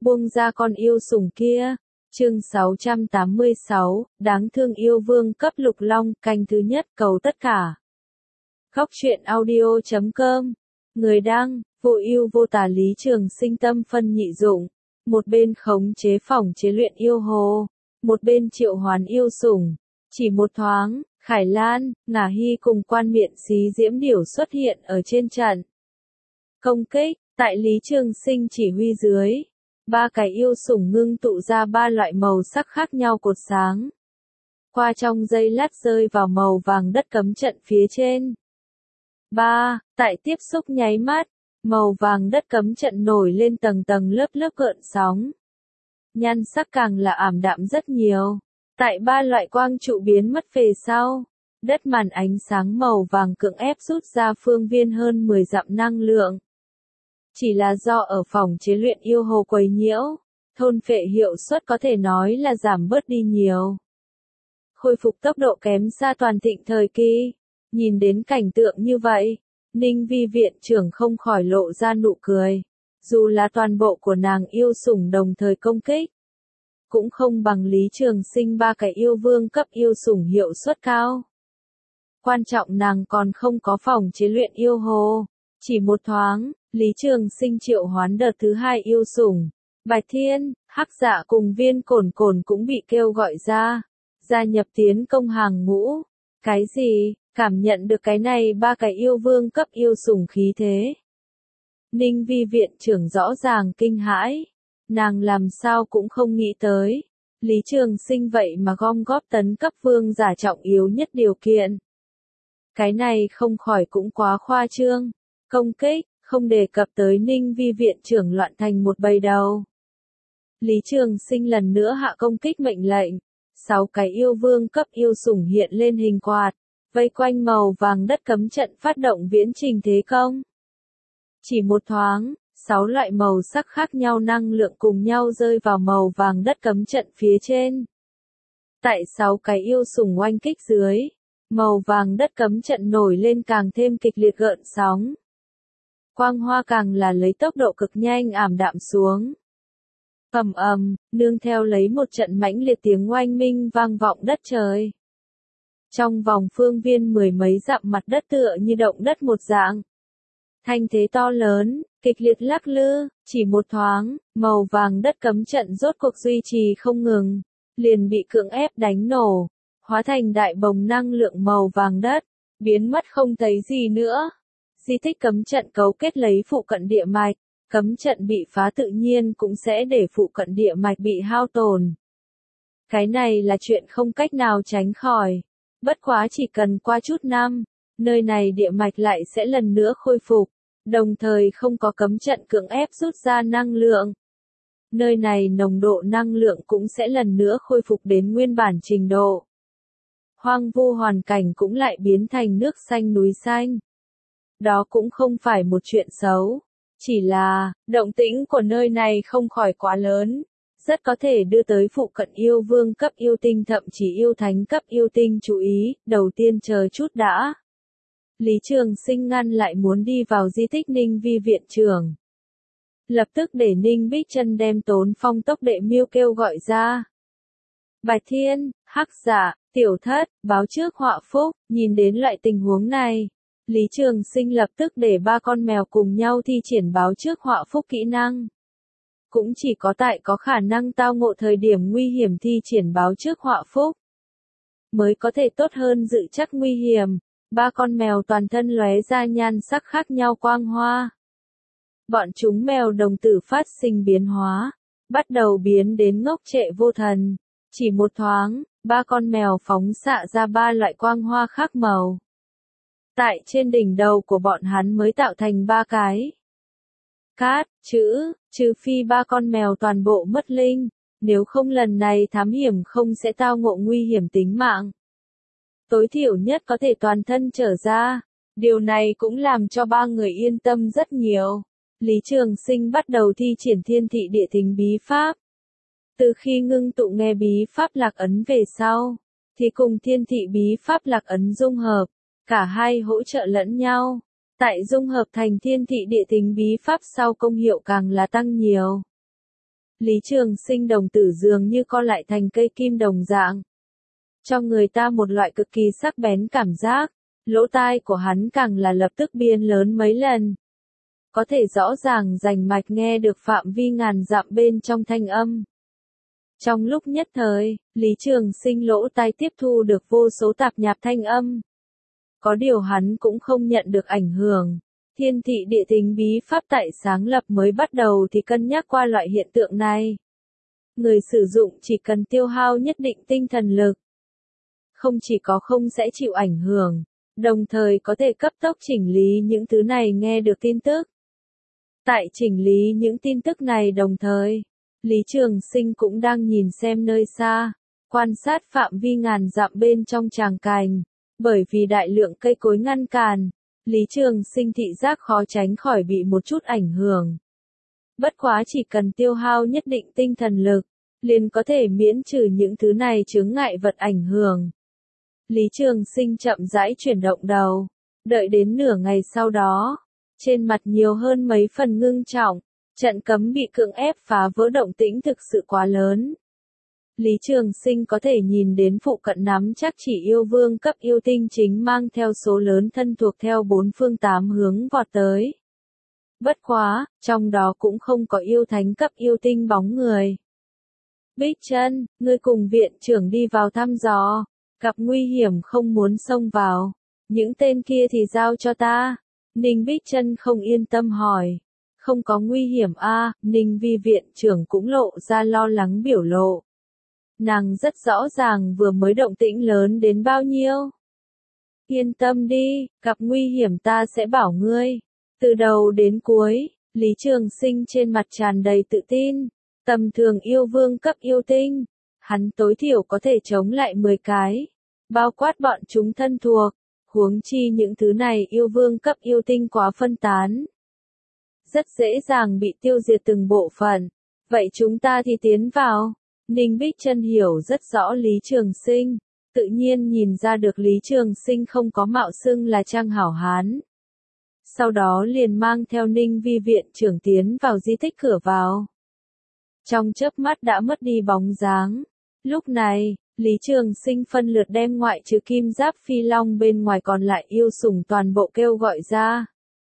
buông ra con yêu sủng kia. Chương 686, đáng thương yêu vương cấp lục long, canh thứ nhất, cầu tất cả. Góc truyện audio.com. Người đăng, vô ưu vô tà Lý Trường Sinh tâm phân nhị dụng. Một bên khống chế phỏng chế luyện yêu hồ, một bên triệu hoán yêu sủng. Chỉ một thoáng, Khải Lan, Ngả Hy cùng Quan Miện Xí Diễm Điểu xuất hiện ở trên trận. Công kích, tại Lý Trường Sinh chỉ huy dưới. Ba cái yêu sủng ngưng tụ ra ba loại màu sắc khác nhau cột sáng. Qua trong giây lát rơi vào màu vàng đất cấm trận phía trên. Tại tiếp xúc nháy mắt, màu vàng đất cấm trận nổi lên tầng tầng lớp lớp gợn sóng. Nhan sắc càng là ảm đạm rất nhiều. Tại ba loại quang trụ biến mất về sau, đất màn ánh sáng màu vàng cưỡng ép rút ra phương viên hơn 10 dặm năng lượng. Chỉ là do ở phòng chế luyện yêu hồ quấy nhiễu, thôn phệ hiệu suất có thể nói là giảm bớt đi nhiều. Khôi phục tốc độ kém xa toàn thịnh thời kỳ. Nhìn đến cảnh tượng như vậy, Ninh Vi viện trưởng không khỏi lộ ra nụ cười. Dù là toàn bộ của nàng yêu sủng đồng thời công kích, cũng không bằng Lý Trường Sinh ba cái yêu vương cấp yêu sủng hiệu suất cao. Quan trọng nàng còn không có phòng chế luyện yêu hồ. Chỉ một thoáng, Lý Trường Sinh triệu hoán đợt thứ hai yêu sủng. Bạch Thiên, Hắc Dạ cùng Viên Cổn Cổn cũng bị kêu gọi ra, gia nhập tiến công hàng ngũ. Cái gì? Cảm nhận được cái này ba cái yêu vương cấp yêu sủng khí thế. Ninh Vi viện trưởng rõ ràng kinh hãi. Nàng làm sao cũng không nghĩ tới. Lý Trường Sinh vậy mà gom góp tấn cấp vương giả trọng yếu nhất điều kiện. Cái này không khỏi cũng quá khoa trương. Công kích, không đề cập tới Ninh Vi viện trưởng loạn thành một bầy đầu. Lý Trường Sinh lần nữa hạ công kích mệnh lệnh. 6 cái yêu vương cấp yêu sủng hiện lên hình quạt, vây quanh màu vàng đất cấm trận phát động viễn trình thế công. Chỉ một thoáng, 6 loại màu sắc khác nhau năng lượng cùng nhau rơi vào màu vàng đất cấm trận phía trên. Tại 6 cái yêu sủng oanh kích dưới, màu vàng đất cấm trận nổi lên càng thêm kịch liệt gợn sóng. Quang hoa càng là lấy tốc độ cực nhanh ảm đạm xuống. Ầm ầm, nương theo lấy một trận mãnh liệt tiếng oanh minh vang vọng đất trời. Trong vòng phương viên 10 mấy dặm mặt đất tựa như động đất một dạng. Thanh thế to lớn, kịch liệt lắc lư, chỉ một thoáng, màu vàng đất cấm trận rốt cuộc duy trì không ngừng, liền bị cưỡng ép đánh nổ, hóa thành đại bồng năng lượng màu vàng đất, biến mất không thấy gì nữa. Di tích cấm trận cấu kết lấy phụ cận địa mạch, cấm trận bị phá tự nhiên cũng sẽ để phụ cận địa mạch bị hao tổn. Cái này là chuyện không cách nào tránh khỏi. Bất quá chỉ cần qua chút năm, nơi này địa mạch lại sẽ lần nữa khôi phục, đồng thời không có cấm trận cưỡng ép rút ra năng lượng. Nơi này nồng độ năng lượng cũng sẽ lần nữa khôi phục đến nguyên bản trình độ. Hoang vu hoàn cảnh cũng lại biến thành nước xanh núi xanh. Đó cũng không phải một chuyện xấu, chỉ là, động tĩnh của nơi này không khỏi quá lớn. Rất có thể đưa tới phụ cận yêu vương cấp yêu tinh thậm chí yêu thánh cấp yêu tinh chú ý, đầu tiên chờ chút đã. Lý Trường Sinh ngăn lại muốn đi vào di tích Ninh Vi viện trưởng. Lập tức để Ninh Bích Chân đem Tốn Phong tốc đệ miêu kêu gọi ra. Bạch Thiên, Hắc Dạ, Tiểu Thất, báo trước họa phúc, nhìn đến loại tình huống này. Lý Trường Sinh lập tức để ba con mèo cùng nhau thi triển báo trước họa phúc kỹ năng. Cũng chỉ có tại có khả năng tao ngộ thời điểm nguy hiểm thi triển báo trước họa phúc, mới có thể tốt hơn dự chắc nguy hiểm. Ba con mèo toàn thân lóe ra nhan sắc khác nhau quang hoa. Bọn chúng mèo đồng tử phát sinh biến hóa, bắt đầu biến đến ngốc trệ vô thần. Chỉ một thoáng, ba con mèo phóng xạ ra ba loại quang hoa khác màu. Tại trên đỉnh đầu của bọn hắn mới tạo thành ba cái cát, trừ phi ba con mèo toàn bộ mất linh, nếu không lần này thám hiểm không sẽ tao ngộ nguy hiểm tính mạng. Tối thiểu nhất có thể toàn thân trở ra, điều này cũng làm cho ba người yên tâm rất nhiều. Lý Trường Sinh bắt đầu thi triển thiên thị địa thính bí pháp. Từ khi ngưng tụ nghe bí pháp lạc ấn về sau, thì cùng thiên thị bí pháp lạc ấn dung hợp, cả hai hỗ trợ lẫn nhau. Tại dung hợp thành thiên thị địa thính bí pháp sau công hiệu càng là tăng nhiều. Lý Trường Sinh đồng tử dường như co lại thành cây kim đồng dạng, cho người ta một loại cực kỳ sắc bén cảm giác, lỗ tai của hắn càng là lập tức biến lớn mấy lần. Có thể rõ ràng rành mạch nghe được phạm vi ngàn dặm bên trong thanh âm. Trong lúc nhất thời, Lý Trường Sinh lỗ tai tiếp thu được vô số tạp nhạp thanh âm. Có điều hắn cũng không nhận được ảnh hưởng. Thiên thị địa tính bí pháp tại sáng lập mới bắt đầu thì cân nhắc qua loại hiện tượng này. Người sử dụng chỉ cần tiêu hao nhất định tinh thần lực. Không chỉ có không sẽ chịu ảnh hưởng, đồng thời có thể cấp tốc chỉnh lý những thứ này nghe được tin tức. Tại chỉnh lý những tin tức này đồng thời, Lý Trường Sinh cũng đang nhìn xem nơi xa, quan sát phạm vi ngàn dặm bên trong tràng cành. Bởi vì đại lượng cây cối ngăn cản, Lý Trường Sinh thị giác khó tránh khỏi bị một chút ảnh hưởng. Bất quá chỉ cần tiêu hao nhất định tinh thần lực, liền có thể miễn trừ những thứ này chướng ngại vật ảnh hưởng. Lý Trường Sinh chậm rãi chuyển động đầu, đợi đến nửa ngày sau đó, trên mặt nhiều hơn mấy phần ngưng trọng, trận cấm bị cưỡng ép phá vỡ động tĩnh thực sự quá lớn. Lý Trường Sinh có thể nhìn đến phụ cận nắm chắc chỉ yêu vương cấp yêu tinh chính mang theo số lớn thân thuộc theo bốn phương tám hướng vọt tới. Bất quá, trong đó cũng không có yêu thánh cấp yêu tinh bóng người. Bích Trân, ngươi cùng viện trưởng đi vào thăm dò, gặp nguy hiểm không muốn xông vào, những tên kia thì giao cho ta. Ninh Bích Trân không yên tâm hỏi. Không có nguy hiểm a, Ninh Vi viện trưởng cũng lộ ra lo lắng biểu lộ. Nàng rất rõ ràng vừa mới động tĩnh lớn đến bao nhiêu. Yên tâm đi, gặp nguy hiểm ta sẽ bảo ngươi. Từ đầu đến cuối, Lý Trường Sinh trên mặt tràn đầy tự tin. Tầm thường yêu vương cấp yêu tinh, hắn tối thiểu có thể chống lại 10 cái, bao quát bọn chúng thân thuộc, huống chi những thứ này yêu vương cấp yêu tinh quá phân tán. Rất dễ dàng bị tiêu diệt từng bộ phận, vậy chúng ta thì tiến vào. Ninh Bích Trân hiểu rất rõ Lý Trường Sinh, tự nhiên nhìn ra được Lý Trường Sinh không có mạo xưng là trang hảo hán. Sau đó liền mang theo Ninh Vi viện trưởng tiến vào di tích cửa vào. Trong chớp mắt đã mất đi bóng dáng. Lúc này, Lý Trường Sinh phân lượt đem ngoại trừ kim giáp phi long bên ngoài còn lại yêu sủng toàn bộ kêu gọi ra.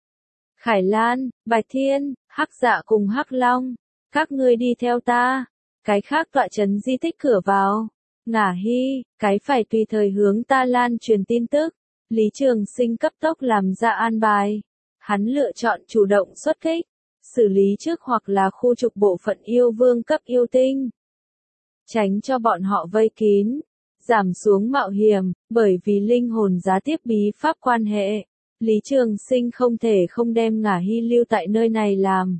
Khải Lan, Bạch Thiên, Hắc Dạ cùng Hắc Long, các ngươi đi theo ta. Cái khác tọa trấn di tích cửa vào. Ngả Hy, cái phải tùy thời hướng ta lan truyền tin tức. Lý Trường Sinh cấp tốc làm ra an bài. Hắn lựa chọn chủ động xuất kích, xử lý trước hoặc là khu trục bộ phận yêu vương cấp yêu tinh. Tránh cho bọn họ vây kín, giảm xuống mạo hiểm, bởi vì linh hồn giá tiếp bí pháp quan hệ. Lý Trường Sinh không thể không đem Ngả Hy lưu tại nơi này làm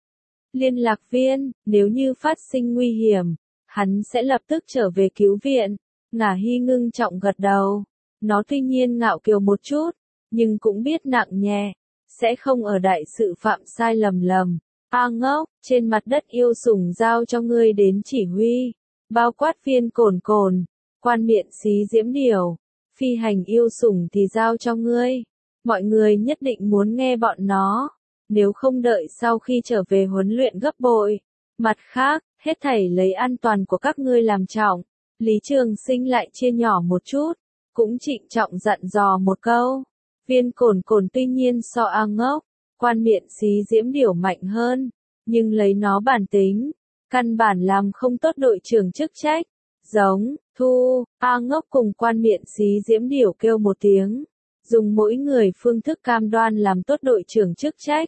liên lạc viên, nếu như phát sinh nguy hiểm, hắn sẽ lập tức trở về cứu viện. Ngả Hy ngưng trọng gật đầu, nó tuy nhiên ngạo kiều một chút, nhưng cũng biết nặng nhẹ, sẽ không ở đại sự phạm sai lầm. A ngốc, trên mặt đất yêu sủng giao cho ngươi đến chỉ huy, bao quát viên cồn cồn, quan miện xí diễm điểu, phi hành yêu sủng thì giao cho ngươi. Mọi người nhất định muốn nghe bọn nó. Nếu không đợi sau khi trở về huấn luyện gấp bội. Mặt khác, hết thảy lấy an toàn của các ngươi làm trọng. Lý Trường Sinh lại chia nhỏ một chút, cũng trịnh trọng dặn dò một câu. Viên cồn cồn tuy nhiên so A ngốc, quan miện xí diễm điểu mạnh hơn, nhưng lấy nó bản tính, căn bản làm không tốt đội trưởng chức trách. Giống, thu, A ngốc cùng quan miện xí diễm điểu kêu một tiếng. Dùng mỗi người phương thức cam đoan làm tốt đội trưởng chức trách.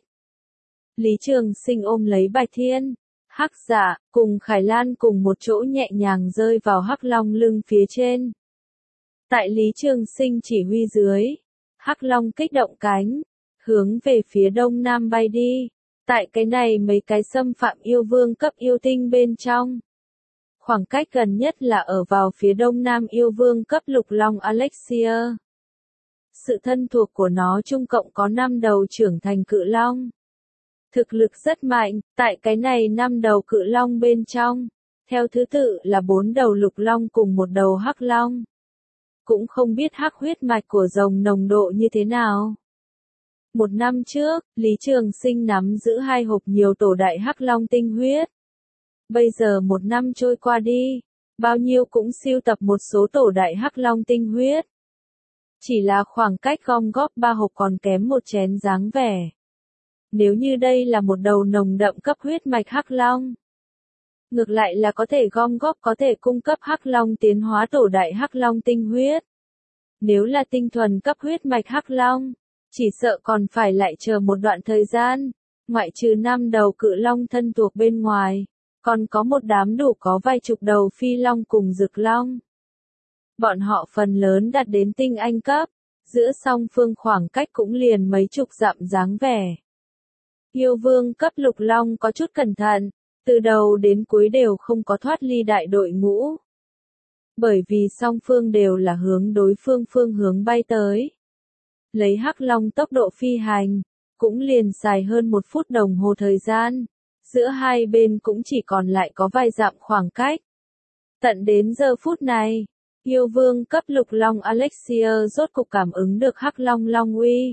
Lý Trường Sinh ôm lấy Bạch Thiên, Hắc Dạ, cùng Khải Lan cùng một chỗ nhẹ nhàng rơi vào Hắc Long lưng phía trên. Tại Lý Trường Sinh chỉ huy dưới, Hắc Long kích động cánh, hướng về phía đông nam bay đi. Tại cái này mấy cái xâm phạm yêu vương cấp yêu tinh bên trong. Khoảng cách gần nhất là ở vào phía đông nam yêu vương cấp lục long Alexia. Sự thân thuộc của nó chung cộng có 5 đầu trưởng thành cự long. Thực lực rất mạnh, tại cái này 5 đầu cự long bên trong, theo thứ tự là 4 đầu lục long cùng 1 đầu hắc long. Cũng không biết hắc huyết mạch của rồng nồng độ như thế nào. Một năm trước, Lý Trường Sinh nắm giữ 2 hộp nhiều tổ đại hắc long tinh huyết. Bây giờ 1 năm trôi qua đi, bao nhiêu cũng sưu tập một số tổ đại hắc long tinh huyết. Chỉ là khoảng cách gom góp 3 hộp còn kém một chén dáng vẻ. Nếu như đây là một đầu nồng đậm cấp huyết mạch hắc long, ngược lại là có thể gom góp có thể cung cấp hắc long tiến hóa tổ đại hắc long tinh huyết. Nếu là tinh thuần cấp huyết mạch hắc long, chỉ sợ còn phải lại chờ một đoạn thời gian, ngoại trừ 5 đầu cự long thân thuộc bên ngoài, còn có một đám đủ có vài chục đầu phi long cùng rực long. Bọn họ phần lớn đạt đến tinh anh cấp, giữa song phương khoảng cách cũng liền mấy chục dặm dáng vẻ. Yêu vương cấp lục long có chút cẩn thận, từ đầu đến cuối đều không có thoát ly đại đội ngũ. Bởi vì song phương đều là hướng đối phương phương hướng bay tới. Lấy hắc long tốc độ phi hành, cũng liền xài hơn 1 phút đồng hồ thời gian, giữa hai bên cũng chỉ còn lại có vài dặm khoảng cách. Tận đến giờ phút này, yêu vương cấp lục long Alexia rốt cục cảm ứng được hắc long long uy.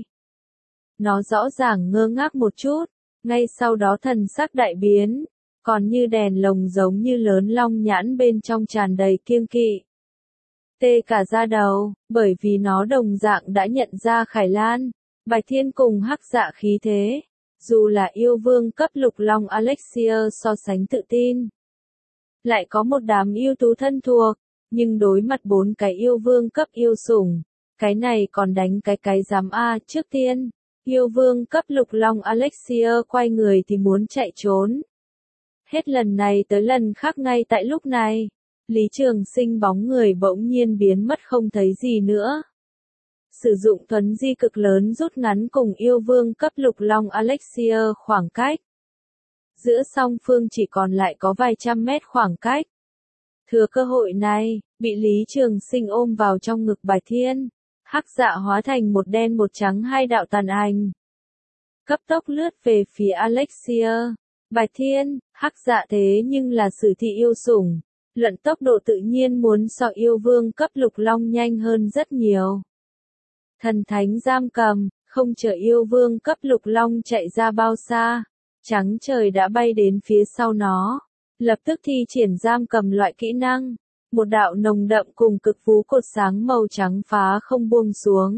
Nó rõ ràng ngơ ngác một chút, ngay sau đó thần sắc đại biến, còn như đèn lồng giống như lớn long nhãn bên trong tràn đầy kiêng kỵ. Tê cả da đầu, bởi vì nó đồng dạng đã nhận ra Khải Lan, Bạch Thiên cùng hắc dạ khí thế, dù là yêu vương cấp lục long Alexia so sánh tự tin. Lại có một đám yêu tú thân thuộc, nhưng đối mặt 4 cái yêu vương cấp yêu sủng, cái này còn đánh cái dám a. Trước tiên, yêu vương cấp lục long Alexia quay người thì muốn chạy trốn. Hết lần này tới lần khác ngay tại lúc này, Lý Trường Sinh bóng người bỗng nhiên biến mất không thấy gì nữa. Sử dụng thuấn di cực lớn rút ngắn cùng yêu vương cấp lục long Alexia khoảng cách. Giữa song phương chỉ còn lại có vài trăm mét khoảng cách. Thừa cơ hội này, bị Lý Trường Sinh ôm vào trong ngực Bạch Thiên, hắc dạ hóa thành một đen một trắng 2 đạo tàn ảnh. Cấp tốc lướt về phía Alexia. Bạch Thiên, hắc dạ thế nhưng là sử thị yêu sủng, luận tốc độ tự nhiên muốn so yêu vương cấp lục long nhanh hơn rất nhiều. Thần thánh giam cầm, không chờ yêu vương cấp lục long chạy ra bao xa, trắng trời đã bay đến phía sau nó, lập tức thi triển giam cầm loại kỹ năng, một đạo nồng đậm cùng cực vú cột sáng màu trắng phá không buông xuống.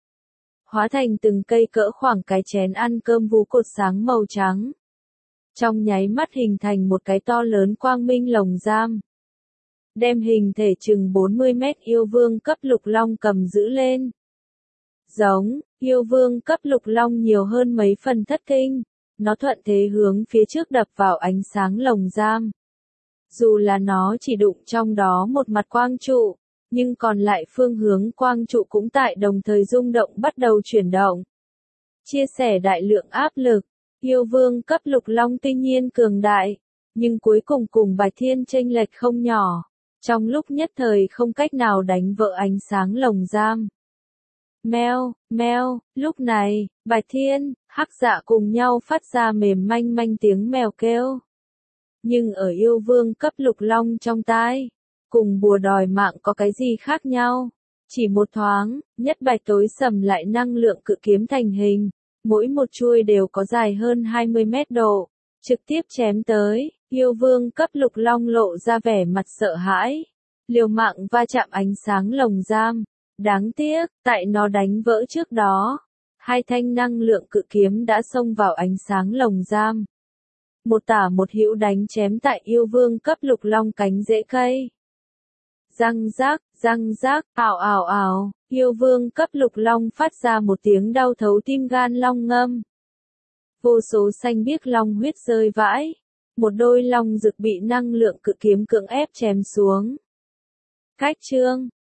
Hóa thành từng cây cỡ khoảng cái chén ăn cơm vú cột sáng màu trắng. Trong nháy mắt hình thành một cái to lớn quang minh lồng giam. Đem hình thể chừng 40 mét yêu vương cấp lục long cầm giữ lên. Giống, yêu vương cấp lục long nhiều hơn mấy phần thất kinh, nó thuận thế hướng phía trước đập vào ánh sáng lồng giam. Dù là nó chỉ đụng trong đó một mặt quang trụ, nhưng còn lại phương hướng quang trụ cũng tại đồng thời rung động bắt đầu chuyển động. Chia sẻ đại lượng áp lực, yêu vương cấp lục long tuy nhiên cường đại, nhưng cuối cùng cùng Bạch Thiên chênh lệch không nhỏ, trong lúc nhất thời không cách nào đánh vỡ ánh sáng lồng giam. Meo, meo, lúc này, Bạch Thiên, hắc dạ cùng nhau phát ra mềm manh manh tiếng mèo kêu. Nhưng ở yêu vương cấp lục long trong tai, cùng bùa đòi mạng có cái gì khác nhau? Chỉ một thoáng, nhất bạch tối sầm lại năng lượng cự kiếm thành hình, mỗi một chuôi đều có dài hơn 20 mét độ, trực tiếp chém tới, yêu vương cấp lục long lộ ra vẻ mặt sợ hãi, liều mạng va chạm ánh sáng lồng giam. Đáng tiếc, tại nó đánh vỡ trước đó, 2 thanh năng lượng cự kiếm đã xông vào ánh sáng lồng giam. Một tả một hữu đánh chém tại yêu vương cấp lục long cánh rễ cây. Răng rác, ào ào ào, yêu vương cấp lục long phát ra một tiếng đau thấu tim gan long ngâm. Vô số xanh biếc long huyết rơi vãi, một đôi long rực bị năng lượng cự kiếm cưỡng ép chém xuống. Cách chương